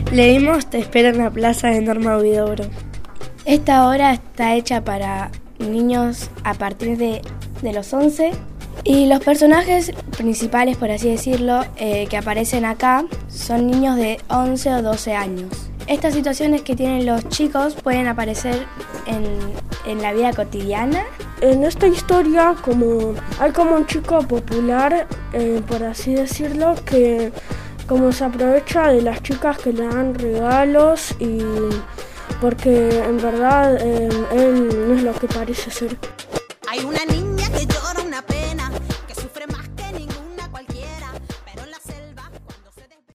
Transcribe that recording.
Leímos Te espero en la plaza de Norma Huidobro. Esta obra está hecha para niños a partir de los 11 y los personajes principales, por así decirlo, que aparecen acá son niños de 11 o 12 años. Estas situaciones que tienen los chicos pueden aparecer en la vida cotidiana. En esta historia hay como un chico popular, por así decirlo, que como se aprovecha de las chicas que le dan regalos y porque en verdad él no es lo que parece ser. Hay una niña que